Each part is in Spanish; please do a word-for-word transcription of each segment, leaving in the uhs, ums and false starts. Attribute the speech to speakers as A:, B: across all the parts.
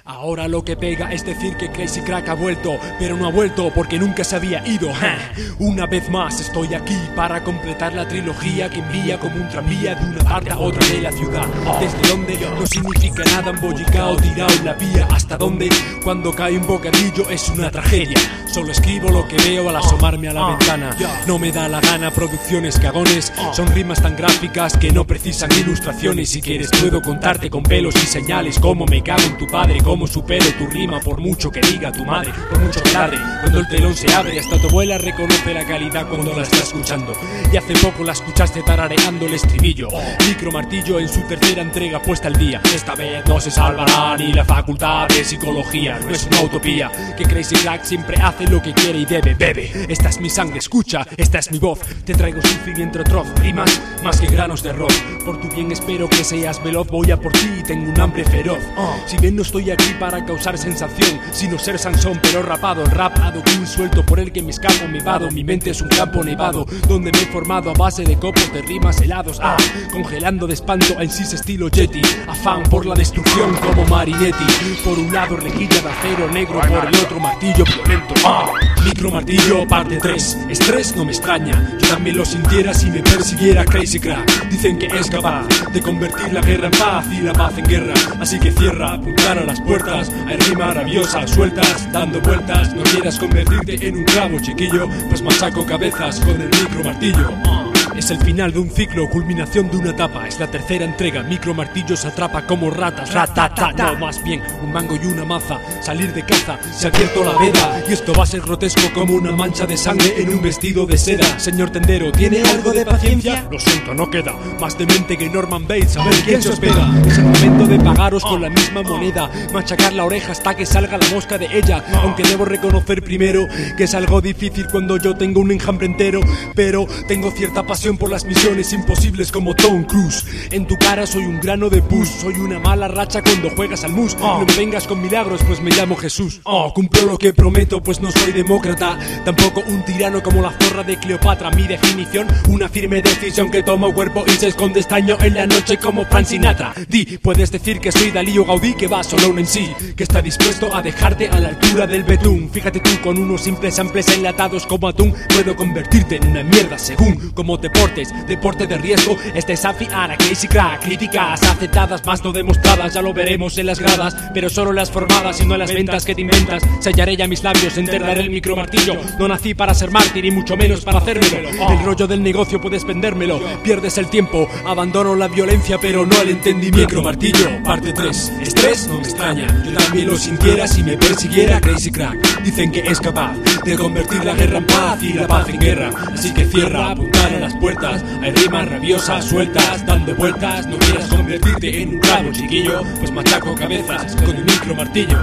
A: Ahora lo que pega es decir que Crazy Crack ha vuelto, pero no ha vuelto porque nunca se había ido. Una vez más estoy aquí para completar la trilogía que envía como un tranvía de una parte a otra de la ciudad. Desde donde no significa nada, embollicao, tirado en la vía. Hasta donde cuando cae un bocadillo es una tragedia. Solo escribo lo que veo al asomarme a la ventana. No me da la gana producciones cagones. Son rimas tan gráficas que no precisan ilustraciones. Si quieres puedo contarte con pelos y señales cómo me cago en tu padre, cómo supero tu rima por mucho que diga tu madre, por mucho que ladre. Cuando el telón se abre hasta tu abuela reconoce la calidad cuando la está escuchando. Y hace poco la escuchaste tarareando el estribillo. Micro Martillo en su tercera entrega puesta al día. Esta vez no se salvará ni la facultad de psicología. No es una utopía que Crazy Crack siempre hace lo que quiere y debe. Bebe, esta es mi sangre, escucha, esta es mi voz. Te traigo sufrimiento atroz, rimas más que granos de arroz. Por tu bien espero que seas veloz, voy a por ti y tengo un hambre feroz. Si bien no estoy aquí para causar sensación, sino ser Sansón pero rapado. El rap adoquín suelto por el que me escapo, me vado. Mi mente es un campo nevado donde me he formado a base de copos de rimas helados. Ah, congelando de espanto a Insis estilo Yeti. Afán por la destrucción como Marinetti. Por un lado rejilla de acero negro, por el otro martillo violento. Ah, Micro Martillo parte tres. Estrés no me extraña, yo también lo sintiera si me persiguiera Crazy Crack. Dicen que es capaz de convertir la guerra en paz y la paz en guerra. Así que cierra, apuntar a las puertas. Hay rimas rabiosas, sueltas, dando vueltas. No quieras convertirte en un clavo, chiquillo, pues machaco cabezas con el Micro Martillo. Es el final de un ciclo, culminación de una etapa. Es la tercera entrega, Micro Martillo se atrapa como ratas. Ratata, no, más bien un mango y una maza. Salir de caza, se ha abierto la veda. Y esto va a ser grotesco como una mancha de sangre en un vestido de seda. Señor tendero, ¿tiene algo de paciencia? Lo siento, no queda más demente que Norman Bates. A ver quién se hospeda. Es el momento de pagaros con la misma moneda. Machacar la oreja hasta que salga la mosca de ella. Aunque debo reconocer primero que es algo difícil cuando yo tengo un enjambre entero. Pero tengo cierta pasión por las misiones imposibles como Tom Cruise. En tu cara soy un grano de pus. Soy una mala racha cuando juegas al mus. No me vengas con milagros pues me llamo Jesús. Oh, cumplo lo que prometo pues no soy demócrata. Tampoco un tirano como la zorra de Cleopatra. Mi definición, una firme decisión que toma cuerpo y se esconde estaño en la noche como Frank Sinatra. Di, puedes decir que soy Dalí o Gaudí, que va solo un en sí, que está dispuesto a dejarte a la altura del betún. Fíjate tú, con unos simples samples enlatados como atún puedo convertirte en una mierda según como te portes. Deporte de riesgo, este es afiar a Crazy Crack. Críticas aceptadas más no demostradas, ya lo veremos en las gradas, pero solo las formadas y no las ventas que te inventas. Sellaré ya mis labios, enterraré el Micro Martillo. No nací para ser mártir y mucho menos para hacérmelo. El rollo del negocio puedes vendérmelo. Pierdes el tiempo, abandono la violencia pero no el entendimiento. Micro Martillo, parte tres. Estrés no me extraña, yo también lo sintiera si me persiguiera Crazy Crack. Dicen que es capaz de convertir la guerra en paz y la paz en guerra. Así que cierra, apuntar a las puertas. Hay rimas rabiosas, sueltas, dando vueltas. No quieras convertirte en un clavo, chiquillo, pues machaco cabezas con el Micro Martillo.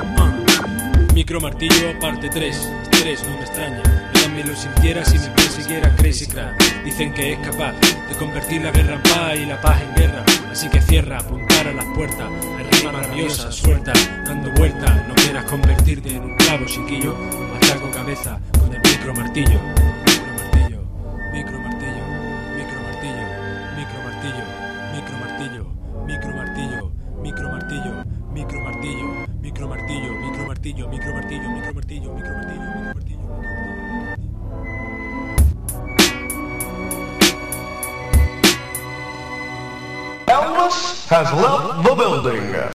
A: uh. Micro Martillo, parte tres. Estrés no me extraña, yo también lo sintiera si me persiguiera Crazy Crack. Dicen que es capaz de convertir la guerra en paz y la paz en guerra. Así que cierra, apuntar a las puertas. Hay rimas rabiosas, sueltas, dando vueltas. No quieras convertirte en un clavo, chiquillo, machaco cabeza con el Micro Martillo. Micro Martillo, Micro Martillo, Micro Martillo, Micro Martillo, Micro Martillo, Micro Martillo, Micro Martillo, Micro Martillo, Micro Martillo, Micro Martillo, Micro Martillo, Micro Martillo, Micro Martillo.
B: Elvis has left the building.